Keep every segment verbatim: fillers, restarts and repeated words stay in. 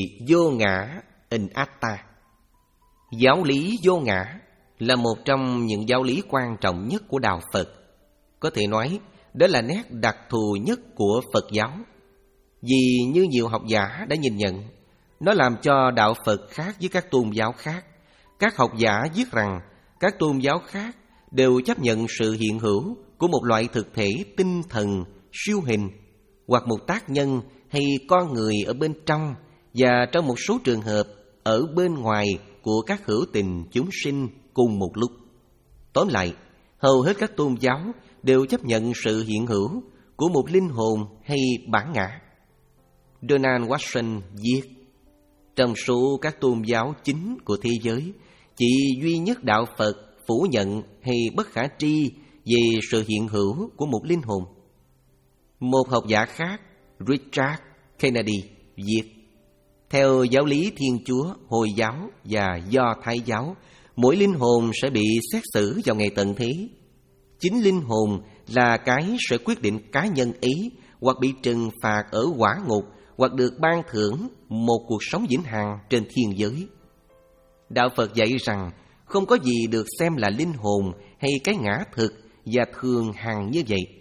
vô ngã in atta. Giáo lý vô ngã là một trong những giáo lý quan trọng nhất của Đạo Phật. Có thể nói, đó là nét đặc thù nhất của Phật giáo. Vì như nhiều học giả đã nhìn nhận, nó làm cho Đạo Phật khác với các tôn giáo khác. Các học giả viết rằng các tôn giáo khác đều chấp nhận sự hiện hữu của một loại thực thể tinh thần siêu hình, hoặc một tác nhân hay con người ở bên trong, và trong một số trường hợp ở bên ngoài của các hữu tình chúng sinh cùng một lúc. Tóm lại, hầu hết các tôn giáo đều chấp nhận sự hiện hữu của một linh hồn hay bản ngã. Donald Watson viết, trong số các tôn giáo chính của thế giới, chỉ duy nhất Đạo Phật phủ nhận hay bất khả tri về sự hiện hữu của một linh hồn. Một học giả khác, Richard Kennedy, viết, theo giáo lý Thiên Chúa, Hồi giáo và Do Thái giáo, mỗi linh hồn sẽ bị xét xử vào ngày tận thế. Chính linh hồn là cái sẽ quyết định cá nhân ấy hoặc bị trừng phạt ở hỏa ngục, hoặc được ban thưởng một cuộc sống vĩnh hằng trên thiên giới. Đạo Phật dạy rằng không có gì được xem là linh hồn hay cái ngã thực và thường hằng như vậy.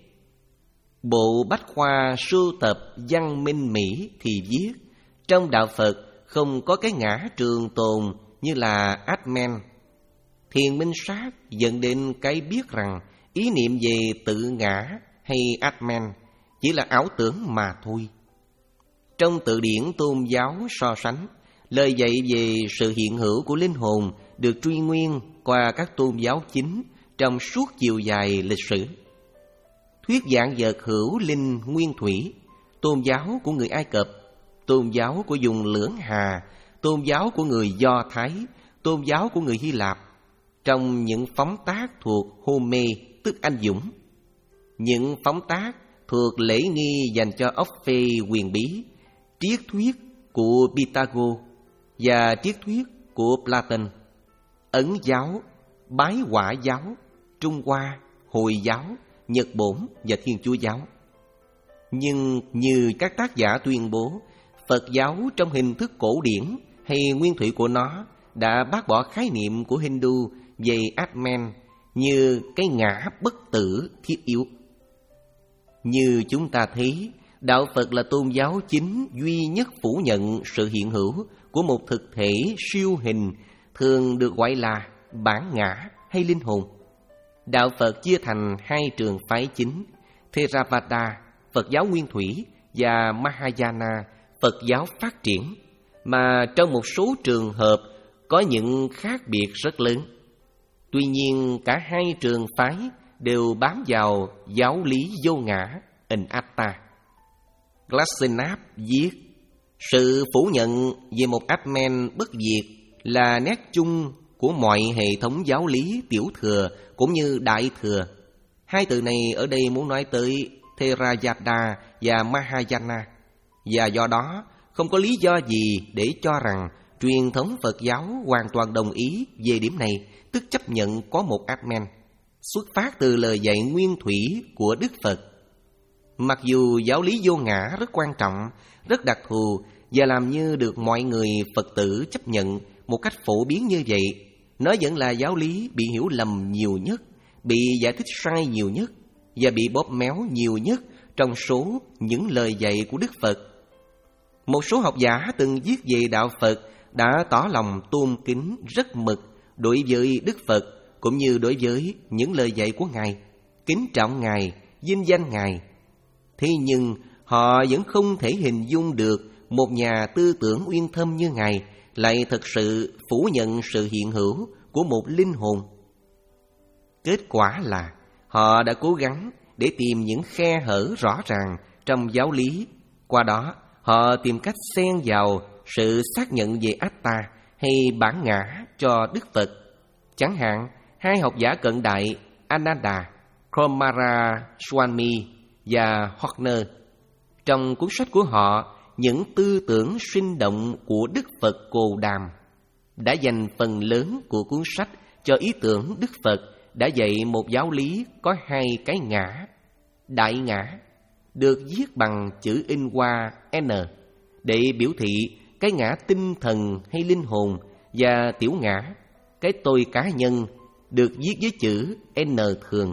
Bộ Bách khoa sưu tập Văn Minh Mỹ thì viết, trong Đạo Phật không có cái ngã trường tồn như là Atman. Thiền minh sát dẫn đến cái biết rằng ý niệm về tự ngã hay Atman chỉ là ảo tưởng mà thôi. Trong từ điển tôn giáo so sánh, lời dạy về sự hiện hữu của linh hồn được truy nguyên qua các tôn giáo chính trong suốt chiều dài lịch sử. Thuyết dạng vật hữu linh nguyên thủy, tôn giáo của người Ai Cập, tôn giáo của vùng Lưỡng Hà, tôn giáo của người Do Thái, tôn giáo của người Hy Lạp, trong những phóng tác thuộc Hômê tức anh dũng, những phóng tác thuộc lễ nghi dành cho ốc phê huyền bí, triết thuyết của Pythagore và triết thuyết của Platon, Ấn giáo, Bái Hỏa giáo, Trung Hoa, Hồi giáo, Nhật Bổn và Thiên Chúa giáo. Nhưng như các tác giả tuyên bố, Phật giáo trong hình thức cổ điển hay nguyên thủy của nó đã bác bỏ khái niệm của Hindu về Atman như cái ngã bất tử thiết yếu. Như chúng ta thấy, Đạo Phật là tôn giáo chính duy nhất phủ nhận sự hiện hữu của một thực thể siêu hình, thường được gọi là bản ngã hay linh hồn. Đạo Phật chia thành hai trường phái chính, Theravada, Phật giáo nguyên thủy, và Mahayana, Phật giáo phát triển, mà trong một số trường hợp có những khác biệt rất lớn. Tuy nhiên, cả hai trường phái đều bám vào giáo lý vô ngã, anatta. Glassenap viết, sự phủ nhận về một Atman bất diệt là nét chung của mọi hệ thống giáo lý tiểu thừa cũng như đại thừa. Hai từ này ở đây muốn nói tới Theravada và Mahayana, và do đó không có lý do gì để cho rằng truyền thống Phật giáo hoàn toàn đồng ý về điểm này, tức chấp nhận có một Atman, xuất phát từ lời dạy nguyên thủy của Đức Phật. Mặc dù giáo lý vô ngã rất quan trọng, rất đặc thù và làm như được mọi người Phật tử chấp nhận một cách phổ biến như vậy, nó vẫn là giáo lý bị hiểu lầm nhiều nhất, bị giải thích sai nhiều nhất và bị bóp méo nhiều nhất trong số những lời dạy của Đức Phật. Một số học giả từng viết về Đạo Phật đã tỏ lòng tôn kính rất mực đối với Đức Phật cũng như đối với những lời dạy của Ngài, kính trọng Ngài, vinh danh Ngài. Thế nhưng họ vẫn không thể hình dung được một nhà tư tưởng uyên thâm như Ngài lại thực sự phủ nhận sự hiện hữu của một linh hồn. Kết quả là họ đã cố gắng để tìm những khe hở rõ ràng trong giáo lý. Qua đó, họ tìm cách xen vào sự xác nhận về Atta hay bản ngã cho Đức Phật. Chẳng hạn, hai học giả cận đại Ananda, Kumaraswamy và Horner, trong cuốn sách của họ Những tư tưởng sinh động của Đức Phật Cồ Đàm, đã dành phần lớn của cuốn sách cho ý tưởng Đức Phật đã dạy một giáo lý có hai cái ngã. Đại ngã được viết bằng chữ in hoa N để biểu thị cái ngã tinh thần hay linh hồn, và tiểu ngã, cái tôi cá nhân, được viết với chữ N thường.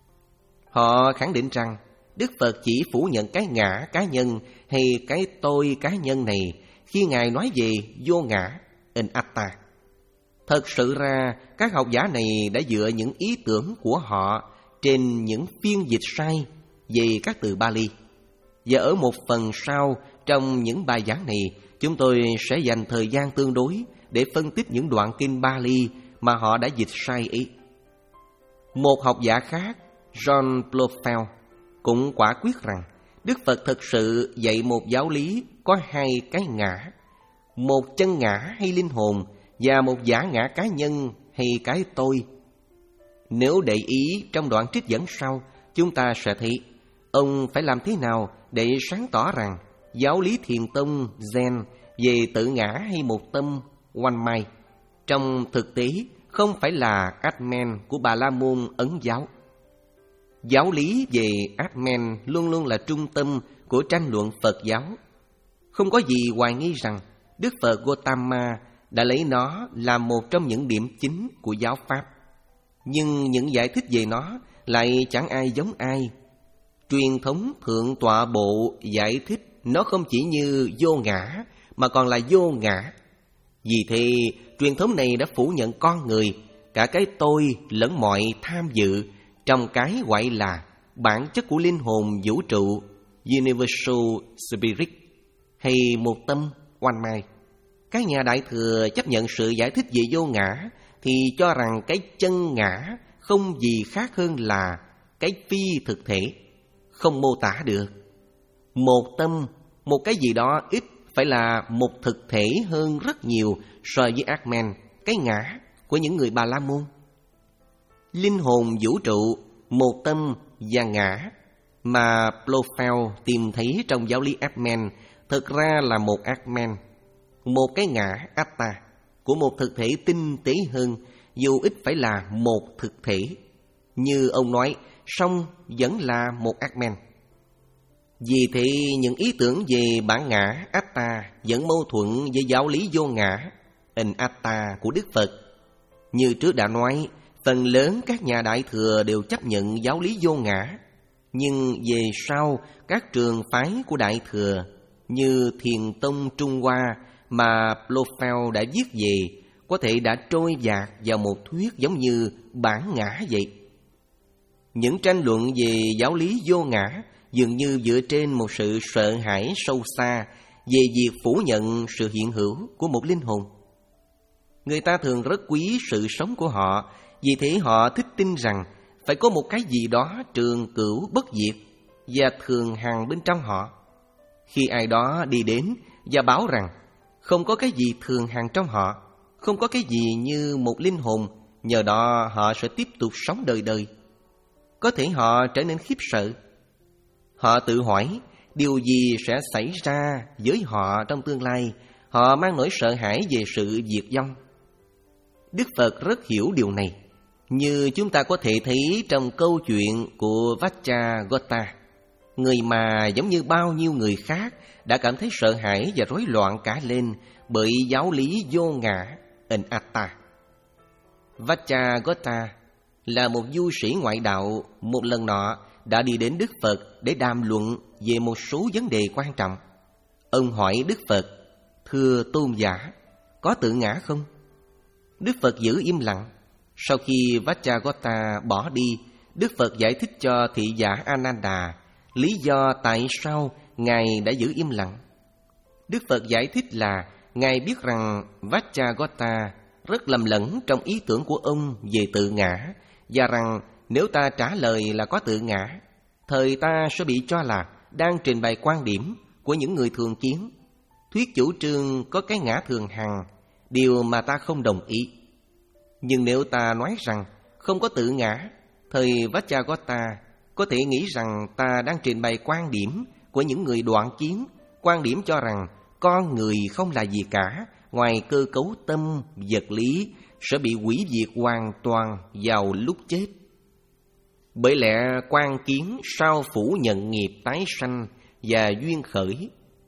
Họ khẳng định rằng Đức Phật chỉ phủ nhận cái ngã cá nhân hay cái tôi cá nhân này khi Ngài nói về vô ngã, anatta. Thật sự ra, các học giả này đã dựa những ý tưởng của họ trên những phiên dịch sai về các từ Bali. Và ở một phần sau trong những bài giảng này, chúng tôi sẽ dành thời gian tương đối để phân tích những đoạn kinh Bali mà họ đã dịch sai ý. Một học giả khác, John Blofeld, cũng quả quyết rằng Đức Phật thực sự dạy một giáo lý có hai cái ngã, một chân ngã hay linh hồn và một giả ngã cá nhân hay cái tôi. Nếu để ý trong đoạn trích dẫn sau, chúng ta sẽ thấy ông phải làm thế nào để sáng tỏ rằng giáo lý Thiền tông Zen về tự ngã hay một tâm one mind trong thực tế không phải là Atman của Bà La Môn Ấn giáo. Giáo lý về Atman luôn luôn là trung tâm của tranh luận Phật giáo. Không có gì hoài nghi rằng Đức Phật Gautama đã lấy nó làm một trong những điểm chính của giáo Pháp. Nhưng những giải thích về nó lại chẳng ai giống ai. Truyền thống Thượng Tọa Bộ giải thích nó không chỉ như vô ngã mà còn là vô ngã. Vì thế, truyền thống này đã phủ nhận con người, cả cái tôi lẫn mọi tham dự trong cái gọi là bản chất của linh hồn vũ trụ, Universal Spirit, hay một tâm, one mind. Các nhà Đại Thừa chấp nhận sự giải thích về vô ngã thì cho rằng cái chân ngã không gì khác hơn là cái phi thực thể, không mô tả được. Một tâm, một cái gì đó ít phải là một thực thể hơn rất nhiều so với Atman, cái ngã của những người Bà La Môn. Linh hồn vũ trụ, một tâm và ngã mà Blofeld tìm thấy trong giáo lý Atman thực ra là một Atman, một cái ngã Atta của một thực thể tinh tế hơn, dù ít phải là một thực thể. Như ông nói, song vẫn là một Atman. Vì thế, những ý tưởng về bản ngã Atta vẫn mâu thuẫn với giáo lý vô ngã Anatta của Đức Phật. Như trước đã nói, phần lớn các nhà Đại Thừa đều chấp nhận giáo lý vô ngã. Nhưng về sau, các trường phái của Đại Thừa như Thiền tông Trung Hoa mà Blofeld đã viết về có thể đã trôi dạt vào một thuyết giống như bản ngã vậy. Những tranh luận về giáo lý vô ngã dường như dựa trên một sự sợ hãi sâu xa về việc phủ nhận sự hiện hữu của một linh hồn. Người ta thường rất quý sự sống của họ, vì thế họ thích tin rằng phải có một cái gì đó trường cửu bất diệt và thường hằng bên trong họ. Khi ai đó đi đến và bảo rằng không có cái gì thường hằng trong họ, không có cái gì như một linh hồn, nhờ đó họ sẽ tiếp tục sống đời đời, có thể họ trở nên khiếp sợ. Họ tự hỏi điều gì sẽ xảy ra với họ trong tương lai. Họ mang nỗi sợ hãi về sự diệt vong. Đức Phật rất hiểu điều này, như chúng ta có thể thấy trong câu chuyện của Vacchagotta, người mà giống như bao nhiêu người khác đã cảm thấy sợ hãi và rối loạn cả lên bởi giáo lý vô ngã Anatta. Vacchagotta là một du sĩ ngoại đạo một lần nọ đã đi đến Đức Phật để đàm luận về một số vấn đề quan trọng. Ông hỏi Đức Phật: "Thưa tôn giả, có tự ngã không?" Đức Phật giữ im lặng. Sau khi Vacchagotta bỏ đi, Đức Phật giải thích cho thị giả Ananda lý do tại sao Ngài đã giữ im lặng. Đức Phật giải thích là Ngài biết rằng Vacchagotta rất lầm lẫn trong ý tưởng của ông về tự ngã, và rằng nếu ta trả lời là có tự ngã, thời ta sẽ bị cho là đang trình bày quan điểm của những người thường kiến, thuyết chủ trương có cái ngã thường hằng, điều mà ta không đồng ý. Nhưng nếu ta nói rằng không có tự ngã, thời Vacchagotta có thể nghĩ rằng ta đang trình bày quan điểm của những người đoạn kiến, quan điểm cho rằng con người không là gì cả ngoài cơ cấu tâm, vật lý, sẽ bị hủy diệt hoàn toàn vào lúc chết. Bởi lẽ quan kiến sao phủ nhận nghiệp tái sanh và duyên khởi,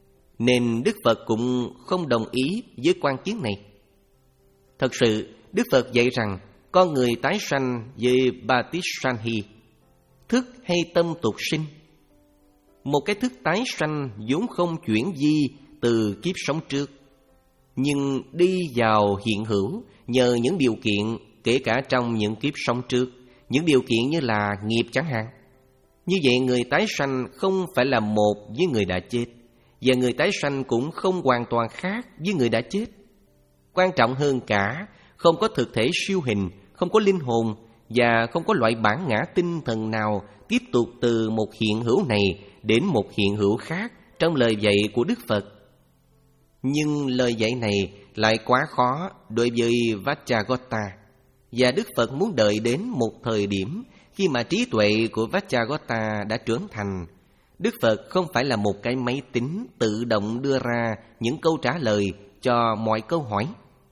nên Đức Phật cũng không đồng ý với quan kiến này. Thật sự, Đức Phật dạy rằng con người tái sanh với Patishanhi, thức hay tâm tục sinh. Một cái thức tái sanh vốn không chuyển di từ kiếp sống trước, nhưng đi vào hiện hữu nhờ những điều kiện kể cả trong những kiếp sống trước, những điều kiện như là nghiệp chẳng hạn. Như vậy người tái sanh không phải là một với người đã chết, và người tái sanh cũng không hoàn toàn khác với người đã chết. Quan trọng hơn cả, không có thực thể siêu hình, không có linh hồn, và không có loại bản ngã tinh thần nào tiếp tục từ một hiện hữu này đến một hiện hữu khác trong lời dạy của Đức Phật. Nhưng lời dạy này lại quá khó đối với Vacchagotta, và Đức Phật muốn đợi đến một thời điểm khi mà trí tuệ của Vacchagotta đã trưởng thành. Đức Phật không phải là một cái máy tính tự động đưa ra những câu trả lời cho mọi câu hỏi.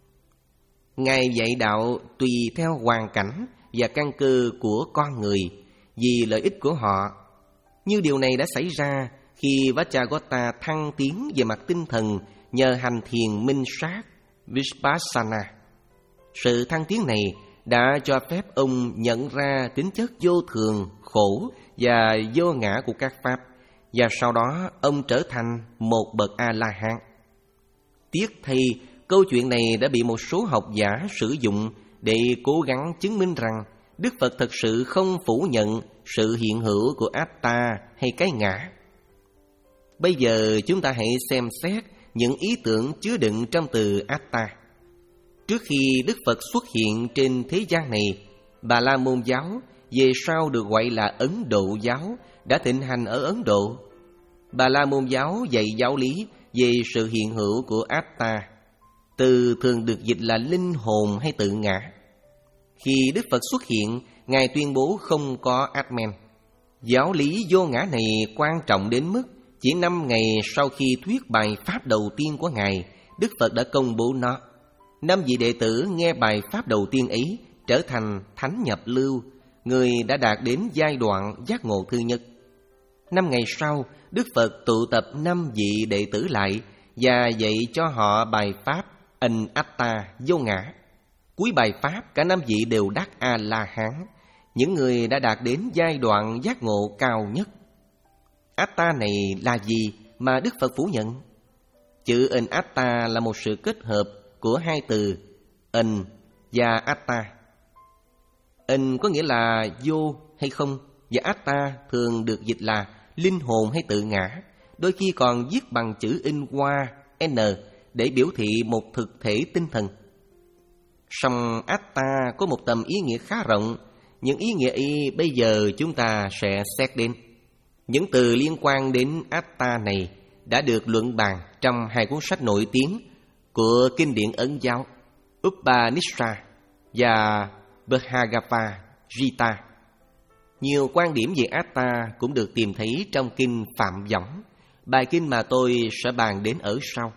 Ngài dạy đạo tùy theo hoàn cảnh và căn cơ của con người, vì lợi ích của họ. Như điều này đã xảy ra khi Vacchagotta thăng tiến về mặt tinh thần nhờ hành thiền minh sát Vipassana. Sự thăng tiến này đã cho phép ông nhận ra tính chất vô thường, khổ và vô ngã của các pháp, và sau đó ông trở thành một bậc A-la-hán. Tiếc thay, câu chuyện này đã bị một số học giả sử dụng để cố gắng chứng minh rằng Đức Phật thật sự không phủ nhận sự hiện hữu của Atta hay cái ngã. Bây giờ chúng ta hãy xem xét những ý tưởng chứa đựng trong từ Atta. Trước khi Đức Phật xuất hiện trên thế gian này, Bà La Môn giáo, về sau được gọi là Ấn Độ giáo, đã thịnh hành ở Ấn Độ. Bà La Môn giáo dạy giáo lý về sự hiện hữu của Atta. Từ thường được dịch là linh hồn hay tự ngã. Khi Đức Phật xuất hiện, Ngài tuyên bố không có Atman. Giáo lý vô ngã này quan trọng đến mức chỉ năm ngày sau khi thuyết bài pháp đầu tiên của Ngài, Đức Phật đã công bố nó. Năm vị đệ tử nghe bài pháp đầu tiên ấy trở thành thánh nhập lưu, người đã đạt đến giai đoạn giác ngộ thứ nhất. Năm ngày sau, Đức Phật tụ tập năm vị đệ tử lại và dạy cho họ bài pháp Anatta vô ngã. Cuối bài pháp, cả năm vị đều đắc A-la-hán, những người đã đạt đến giai đoạn giác ngộ cao nhất. Atta này là gì mà Đức Phật phủ nhận? Chữ Anatta là một sự kết hợp của hai từ An và Atta. An có nghĩa là vô hay không, và Atta thường được dịch là linh hồn hay tự ngã, đôi khi còn viết bằng chữ in hoa N để biểu thị một thực thể tinh thần. Song Atta có một tầm ý nghĩa khá rộng, những ý nghĩa ấy bây giờ chúng ta sẽ xét đến. Những từ liên quan đến Atta này đã được luận bàn trong hai cuốn sách nổi tiếng của kinh điển Ấn giáo, Upanishad và Bhagavad Gita. Nhiều quan điểm về Atta cũng được tìm thấy trong kinh Phạm Võng, bài kinh mà tôi sẽ bàn đến ở sau.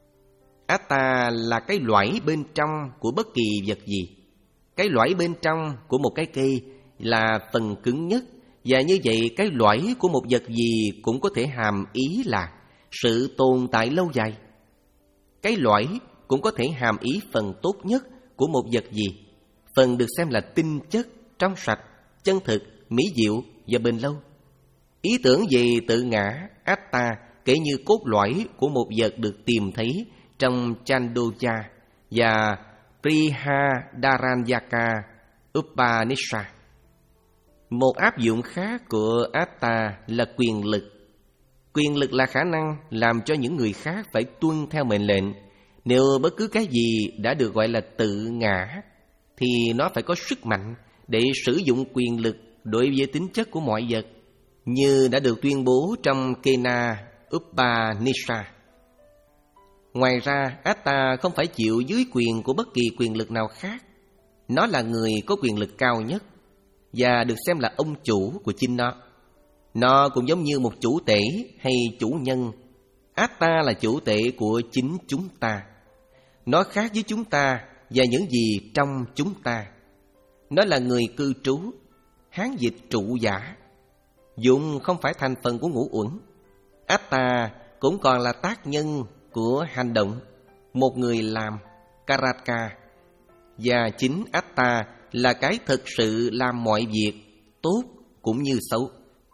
Atta là cái lõi bên trong của bất kỳ vật gì. Cái lõi bên trong của một cái cây là phần cứng nhất, và như vậy cái lõi của một vật gì cũng có thể hàm ý là sự tồn tại lâu dài. Cái lõi cũng có thể hàm ý phần tốt nhất của một vật gì. Phần được xem là tinh chất, trong sạch, chân thực, mỹ diệu và bền lâu. Ý tưởng về tự ngã, Atta, kể như cốt lõi của một vật được tìm thấy trong Chandogya và Brihadaranyaka Upanishad. Một áp dụng khác của Atta là quyền lực. Quyền lực là khả năng làm cho những người khác phải tuân theo mệnh lệnh. Nếu bất cứ cái gì đã được gọi là tự ngã, thì nó phải có sức mạnh để sử dụng quyền lực đối với tính chất của mọi vật, như đã được tuyên bố trong Kena Upanishad. Ngoài ra, Atta không phải chịu dưới quyền của bất kỳ quyền lực nào khác. Nó là người có quyền lực cao nhất và được xem là ông chủ của chính nó. Nó cũng giống như một chủ tể hay chủ nhân. Atta là chủ tể của chính chúng ta. Nó khác với chúng ta và những gì trong chúng ta. Nó là người cư trú, Hán dịch trụ giả, dụng không phải thành phần của ngũ uẩn. Atta cũng còn là tác nhân của hành động, một người làm, karaka. Và chính atta là cái thực sự làm mọi việc, tốt cũng như xấu.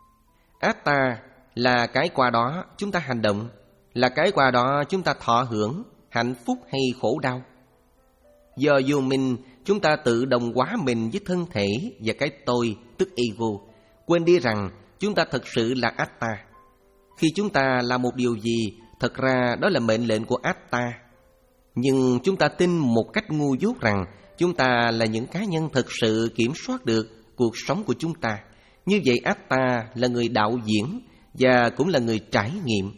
Atta là cái qua đó chúng ta hành động, là cái qua đó chúng ta thọ hưởng hạnh phúc hay khổ đau. Do vô minh, chúng ta tự đồng hóa mình với thân thể và cái tôi, tức ego, quên đi rằng chúng ta thật sự là atta. Khi chúng ta làm một điều gì, thật ra đó là mệnh lệnh của atta. Nhưng chúng ta tin một cách ngu dốt rằng chúng ta là những cá nhân thật sự kiểm soát được cuộc sống của chúng ta. Như vậy atta là người đạo diễn và cũng là người trải nghiệm.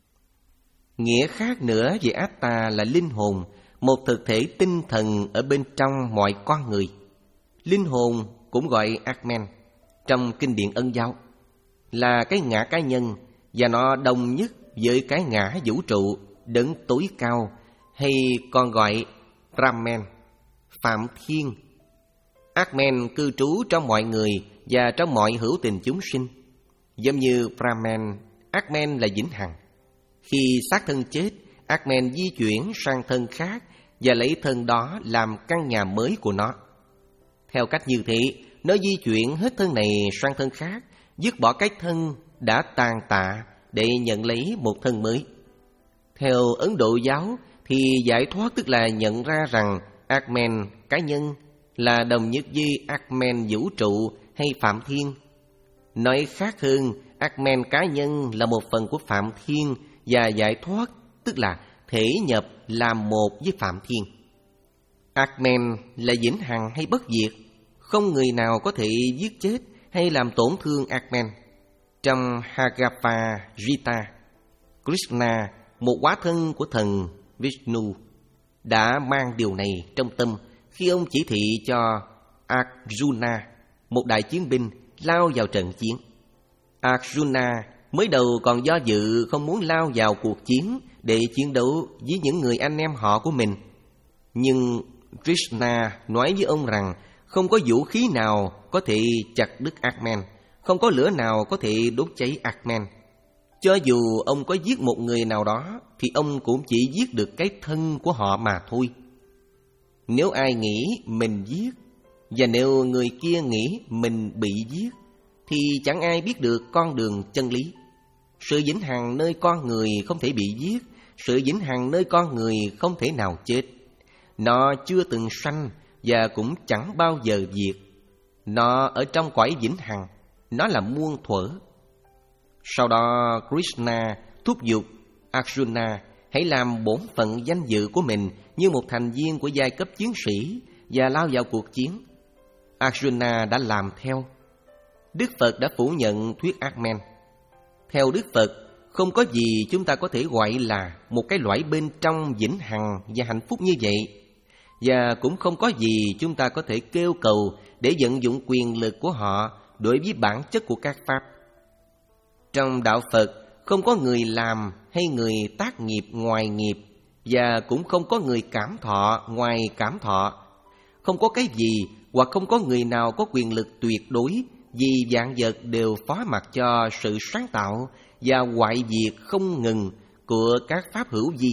Nghĩa khác nữa về atta là linh hồn, một thực thể tinh thần ở bên trong mọi con người. Linh hồn cũng gọi Atman trong kinh điển Ấn giáo, là cái ngã cá nhân, và nó đồng nhất với cái ngã vũ trụ, đấng tối cao, hay còn gọi Brahman, Phạm Thiên. Atman cư trú trong mọi người và trong mọi hữu tình chúng sinh. Giống như Brahman, Atman là vĩnh hằng. Khi xác thân chết, Atman di chuyển sang thân khác và lấy thân đó làm căn nhà mới của nó. Theo cách như thế, nó di chuyển hết thân này sang thân khác, dứt bỏ cái thân đã tàn tạ để nhận lấy một thân mới. Theo Ấn Độ giáo thì giải thoát tức là nhận ra rằng Atman cá nhân là đồng nhất với Atman vũ trụ hay Phạm Thiên. Nói khác hơn, Atman cá nhân là một phần của Phạm Thiên, và giải thoát tức là thể nhập làm một với Phạm Thiên. Atman là vĩnh hằng hay bất diệt, không người nào có thể giết chết hay làm tổn thương Atman. Trong Bhagavad Gita, Krishna, một hóa thân của thần Vishnu, đã mang điều này trong tâm khi ông chỉ thị cho Arjuna, một đại chiến binh, lao vào trận chiến. Arjuna mới đầu còn do dự không muốn lao vào cuộc chiến để chiến đấu với những người anh em họ của mình. Nhưng Krishna nói với ông rằng không có vũ khí nào có thể chặt đứt Atman, không có lửa nào có thể đốt cháy Atman. Cho dù ông có giết một người nào đó thì ông cũng chỉ giết được cái thân của họ mà thôi. Nếu ai nghĩ mình giết, và nếu người kia nghĩ mình bị giết, thì chẳng ai biết được con đường chân lý. Sự vĩnh hằng nơi con người không thể bị giết, sự vĩnh hằng nơi con người không thể nào chết. Nó chưa từng sanh và cũng chẳng bao giờ diệt. Nó ở trong cõi vĩnh hằng, nó là muôn thuở. Sau đó Krishna thúc giục Arjuna hãy làm bổn phận danh dự của mình như một thành viên của giai cấp chiến sĩ và lao vào cuộc chiến. Arjuna đã làm theo. Đức Phật đã phủ nhận thuyết Atman. Theo Đức Phật, không có gì chúng ta có thể gọi là một cái loại bên trong vĩnh hằng và hạnh phúc như vậy. Và cũng không có gì chúng ta có thể kêu cầu để vận dụng quyền lực của họ đối với bản chất của các pháp. Trong đạo Phật, không có người làm hay người tác nghiệp ngoài nghiệp, và cũng không có người cảm thọ ngoài cảm thọ. Không có cái gì hoặc không có người nào có quyền lực tuyệt đối, vì vạn vật đều phó mặc cho sự sáng tạo và hoại diệt không ngừng của các pháp hữu vi.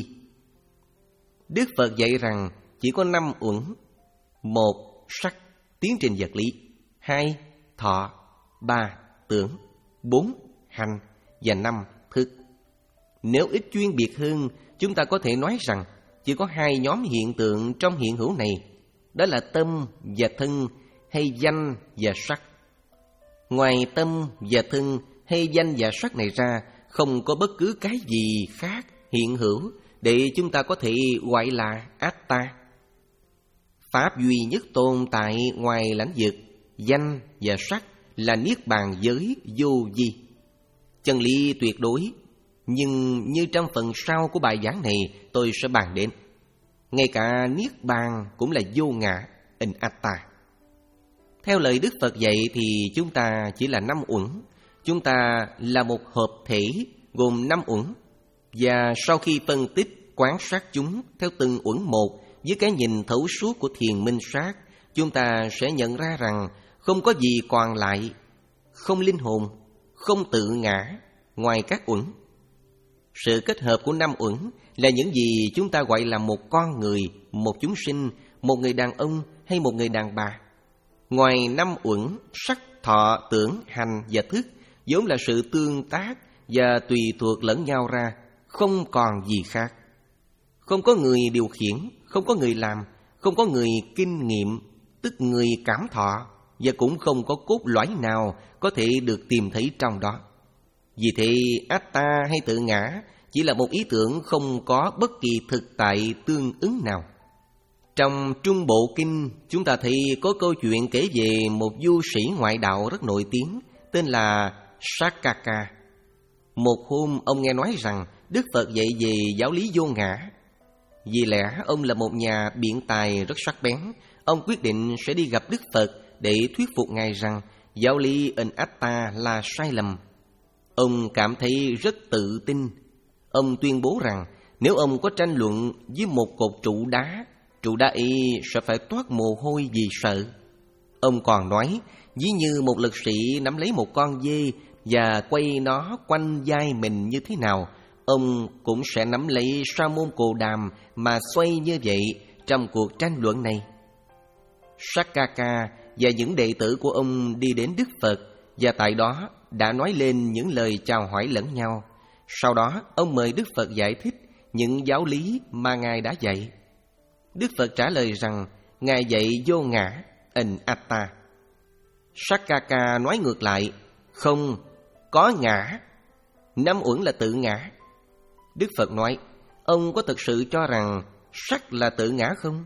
Đức Phật dạy rằng chỉ có năm uẩn: một, sắc, tiến trình vật lý; hai, thọ; ba, tưởng; bốn, hành; và năm, thức. Nếu ít chuyên biệt hơn, chúng ta có thể nói rằng chỉ có hai nhóm hiện tượng trong hiện hữu này, đó là tâm và thân, hay danh và sắc. Ngoài tâm và thân hay danh và sắc này ra, không có bất cứ cái gì khác hiện hữu để chúng ta có thể gọi là Atta. Pháp duy nhất tồn tại ngoài lãnh vực danh và sắc là niết bàn giới vô vi, chân lý tuyệt đối. Nhưng như trong phần sau của bài giảng này tôi sẽ bàn đến, ngay cả niết bàn cũng là vô ngã, anatta. Theo lời Đức Phật dạy thì chúng ta chỉ là năm uẩn, chúng ta là một hợp thể gồm năm uẩn. Và sau khi phân tích quan sát chúng theo từng uẩn một với cái nhìn thấu suốt của thiền minh sát, chúng ta sẽ nhận ra rằng không có gì còn lại, không linh hồn, không tự ngã ngoài các uẩn. Sự kết hợp của năm uẩn là những gì chúng ta gọi là một con người, một chúng sinh, một người đàn ông hay một người đàn bà. Ngoài năm uẩn, sắc, thọ, tưởng, hành và thức vốn là sự tương tác và tùy thuộc lẫn nhau ra, không còn gì khác. Không có người điều khiển, không có người làm, không có người kinh nghiệm, tức người cảm thọ, và cũng không có cốt lõi nào có thể được tìm thấy trong đó. Vì thế, Atta hay tự ngã chỉ là một ý tưởng không có bất kỳ thực tại tương ứng nào. Trong Trung Bộ Kinh, chúng ta thấy có câu chuyện kể về một du sĩ ngoại đạo rất nổi tiếng, tên là Sakkaka. Một hôm, ông nghe nói rằng Đức Phật dạy về giáo lý vô ngã. Vì lẽ ông là một nhà biện tài rất sắc bén, ông quyết định sẽ đi gặp Đức Phật để thuyết phục Ngài rằng giáo lý Anatta là sai lầm. Ông cảm thấy rất tự tin. Ông tuyên bố rằng nếu ông có tranh luận với một cột trụ đá, trụ đá ấy sẽ phải toát mồ hôi vì sợ. Ông còn nói, ví như một lực sĩ nắm lấy một con dê và quay nó quanh vai mình như thế nào, ông cũng sẽ nắm lấy Sa môn Cồ Đàm mà xoay như vậy trong cuộc tranh luận này. Sakkaka và những đệ tử của ông đi đến Đức Phật và tại đó đã nói lên những lời chào hỏi lẫn nhau. Sau đó ông mời Đức Phật giải thích những giáo lý mà Ngài đã dạy. Đức Phật trả lời rằng Ngài dạy vô ngã, Anatta. Sakkaka nói ngược lại, không, có ngã, năm uẩn là tự ngã. Đức Phật nói, ông có thực sự cho rằng sắc là tự ngã không?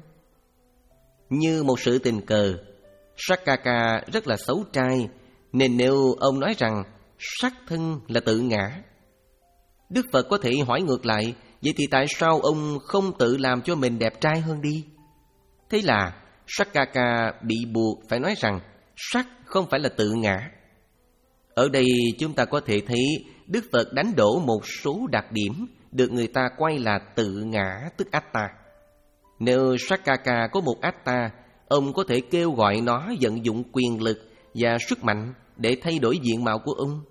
Như một sự tình cờ, Sakkaka rất là xấu trai, nên nếu ông nói rằng sắc thân là tự ngã, Đức Phật có thể hỏi ngược lại, vậy thì tại sao ông không tự làm cho mình đẹp trai hơn đi? Thế là Sakkaka bị buộc phải nói rằng sắc không phải là tự ngã. Ở đây chúng ta có thể thấy Đức Phật đánh đổ một số đặc điểm được người ta quay là tự ngã, tức Atta. Nếu Sakkaka có một Atta, ông có thể kêu gọi nó vận dụng quyền lực và sức mạnh để thay đổi diện mạo của ông.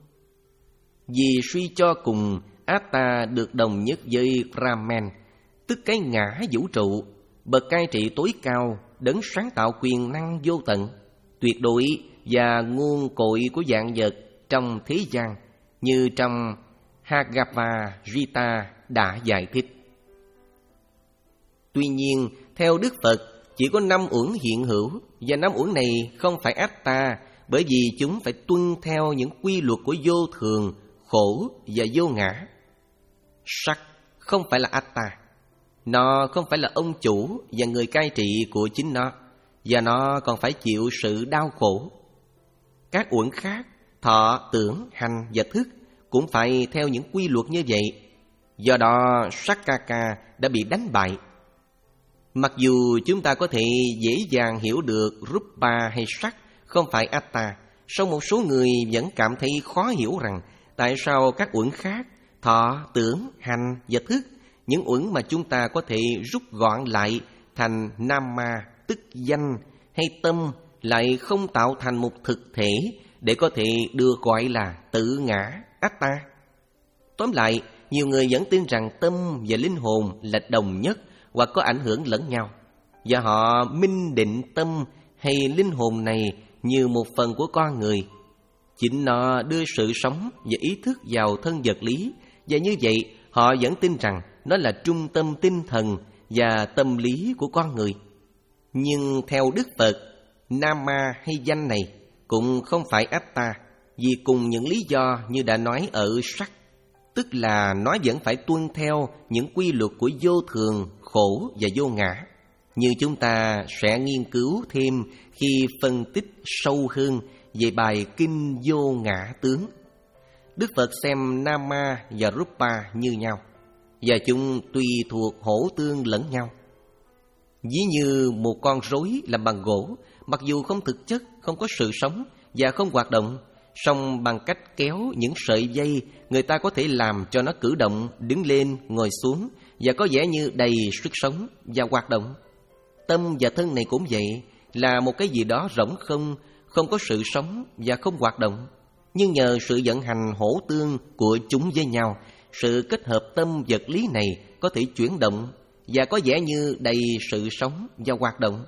Vì suy cho cùng, Atta được đồng nhất với Brahman, tức cái ngã vũ trụ, bậc cai trị tối cao, đấng sáng tạo quyền năng vô tận, tuyệt đối và nguồn cội của vạn vật trong thế gian, như trong Bhagavad Gita đã giải thích. Tuy nhiên, theo Đức Phật, chỉ có năm uẩn hiện hữu, và năm uẩn này không phải Atta, bởi vì chúng phải tuân theo những quy luật của vô thường, khổ và vô ngã. Sắc không phải là Atta, nó không phải là ông chủ và người cai trị của chính nó, và nó còn phải chịu sự đau khổ. Các uẩn khác, thọ, tưởng, hành và thức cũng phải theo những quy luật như vậy. Do đó Sakkaka đã bị đánh bại. Mặc dù chúng ta có thể dễ dàng hiểu được Rupa hay sắc không phải Atta, song một số người vẫn cảm thấy khó hiểu rằng tại sao các uẩn khác, thọ, tưởng, hành và thức, những uẩn mà chúng ta có thể rút gọn lại thành Nama, tức danh, hay tâm, lại không tạo thành một thực thể để có thể được gọi là tự ngã, Atta. Tóm lại, nhiều người vẫn tin rằng tâm và linh hồn là đồng nhất hoặc có ảnh hưởng lẫn nhau, và họ minh định tâm hay linh hồn này như một phần của con người. Chính nó đưa sự sống và ý thức vào thân vật lý, và như vậy họ vẫn tin rằng nó là trung tâm tinh thần và tâm lý của con người. Nhưng theo Đức Phật, Nama hay danh này cũng không phải Atta, vì cùng những lý do như đã nói ở sắc, tức là nó vẫn phải tuân theo những quy luật của vô thường, khổ và vô ngã, như chúng ta sẽ nghiên cứu thêm khi phân tích sâu hơn về bài Kinh Vô Ngã Tướng. Đức Phật xem Nama và Rupa như nhau, và chúng tùy thuộc hỗ tương lẫn nhau. Ví như một con rối làm bằng gỗ, mặc dù không thực chất, không có sự sống và không hoạt động, song bằng cách kéo những sợi dây, người ta có thể làm cho nó cử động, đứng lên, ngồi xuống, và có vẻ như đầy sức sống và hoạt động. Tâm và thân này cũng vậy, là một cái gì đó rỗng không, không có sự sống và không hoạt động. Nhưng nhờ sự vận hành hỗ tương của chúng với nhau, sự kết hợp tâm vật lý này có thể chuyển động và có vẻ như đầy sự sống và hoạt động.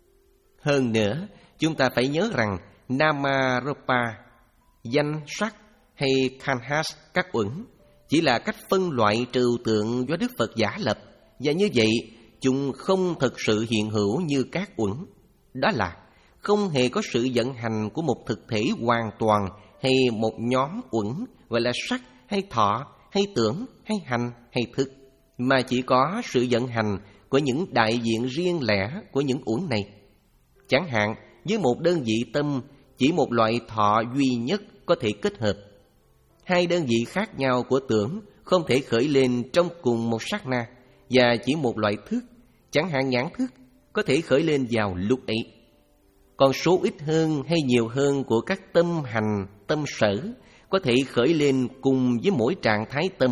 Hơn nữa, chúng ta phải nhớ rằng Namarupa, danh sắc hay Khanhas, các uẩn, chỉ là cách phân loại trừu tượng do Đức Phật giả lập, và như vậy chúng không thực sự hiện hữu như các uẩn. Đó là không hề có sự vận hành của một thực thể hoàn toàn hay một nhóm uẩn gọi là sắc hay thọ hay tưởng hay hành hay thức, mà chỉ có sự vận hành của những đại diện riêng lẻ của những uẩn này. Chẳng hạn, với một đơn vị tâm, chỉ một loại thọ duy nhất có thể kết hợp. Hai đơn vị khác nhau của tưởng không thể khởi lên trong cùng một sát na, và chỉ một loại thức, chẳng hạn nhãn thức, có thể khởi lên vào lúc ấy. Còn số ít hơn hay nhiều hơn của các tâm hành, tâm sở có thể khởi lên cùng với mỗi trạng thái tâm.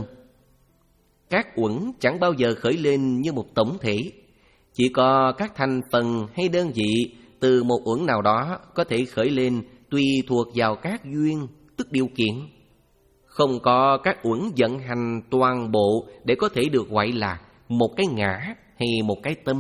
Các uẩn chẳng bao giờ khởi lên như một tổng thể, chỉ có các thành phần hay đơn vị từ một uẩn nào đó có thể khởi lên tùy thuộc vào các duyên, tức điều kiện. Không có các uẩn vận hành toàn bộ để có thể được gọi là một cái ngã hay một cái tâm.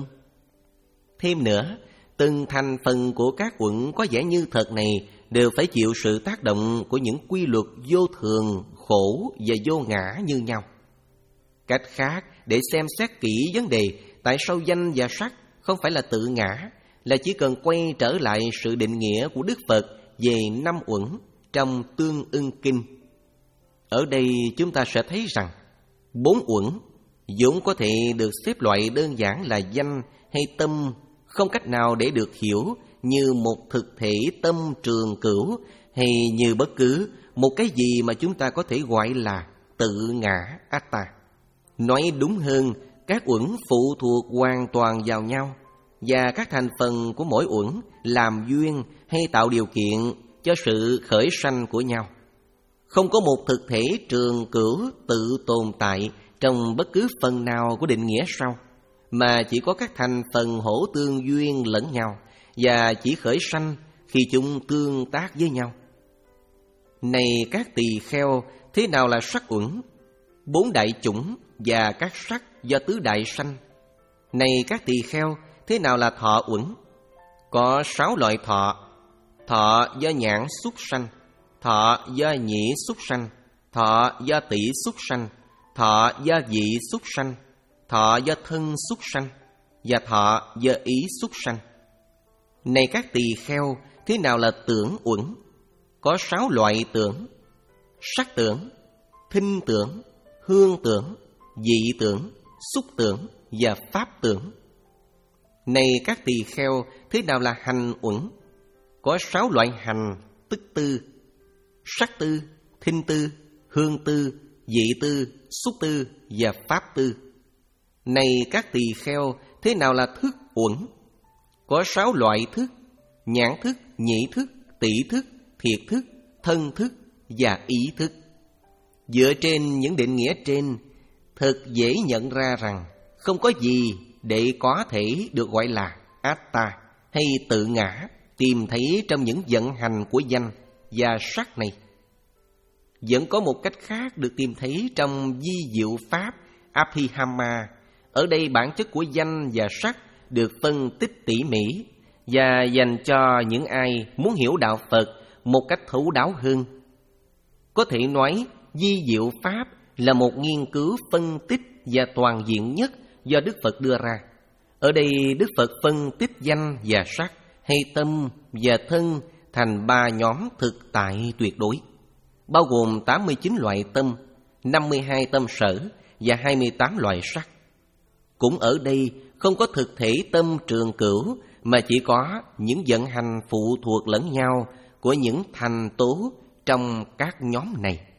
Thêm nữa, từng thành phần của các uẩn có vẻ như thật này đều phải chịu sự tác động của những quy luật vô thường, khổ và vô ngã như nhau. Cách khác để xem xét kỹ vấn đề tại sao danh và sắc không phải là tự ngã, là chỉ cần quay trở lại sự định nghĩa của Đức Phật về năm uẩn trong Tương Ưng Kinh. Ở đây chúng ta sẽ thấy rằng bốn uẩn vốn có thể được xếp loại đơn giản là danh hay tâm, không cách nào để được hiểu như một thực thể tâm trường cửu hay như bất cứ một cái gì mà chúng ta có thể gọi là tự ngã Atta. Nói đúng hơn, các uẩn phụ thuộc hoàn toàn vào nhau, và các thành phần của mỗi uẩn làm duyên hay tạo điều kiện cho sự khởi sanh của nhau. Không có một thực thể trường cửu tự tồn tại trong bất cứ phần nào của định nghĩa sau, mà chỉ có các thành phần hỗ tương duyên lẫn nhau và chỉ khởi sanh khi chúng tương tác với nhau. Này các tỳ kheo, thế nào là sắc uẩn? Bốn đại chủng và các sắc do tứ đại sanh. Này các tỳ kheo, thế nào là thọ uẩn? Có sáu loại thọ: thọ do nhãn xúc sanh, thọ do nhĩ xúc sanh, thọ do tỷ xúc sanh, thọ do vị xúc sanh, thọ do thân xúc sanh, và thọ do ý xúc sanh. Này các tỳ kheo, thế nào là tưởng uẩn? Có sáu loại tưởng: sắc tưởng, thinh tưởng, hương tưởng, vị tưởng, xúc tưởng và pháp tưởng. Này các tỳ kheo, thế nào là hành uẩn? Có sáu loại hành, tức tư: sắc tư, thinh tư, hương tư, vị tư, xúc tư và pháp tư. Này các tỳ kheo, thế nào là thức uẩn? Có sáu loại thức: nhãn thức, nhĩ thức, tỷ thức, thiệt thức, thân thức và ý thức. Dựa trên những định nghĩa trên, thật dễ nhận ra rằng không có gì để có thể được gọi là Atta hay tự ngã tìm thấy trong những vận hành của danh và sắc này. Vẫn có một cách khác được tìm thấy trong di diệu pháp Abhidhamma. Ở đây bản chất của danh và sắc được phân tích tỉ mỉ và dành cho những ai muốn hiểu đạo Phật một cách thấu đáo hơn. Có thể nói di diệu pháp là một nghiên cứu phân tích và toàn diện nhất do Đức Phật đưa ra. Ở đây Đức Phật phân tích danh và sắc hay tâm và thân thành ba nhóm thực tại tuyệt đối, bao gồm tám mươi chín loại tâm, năm mươi hai tâm sở và hai mươi tám loại sắc. Cũng ở đây không có thực thể tâm trường cửu, mà chỉ có những vận hành phụ thuộc lẫn nhau của những thành tố trong các nhóm này.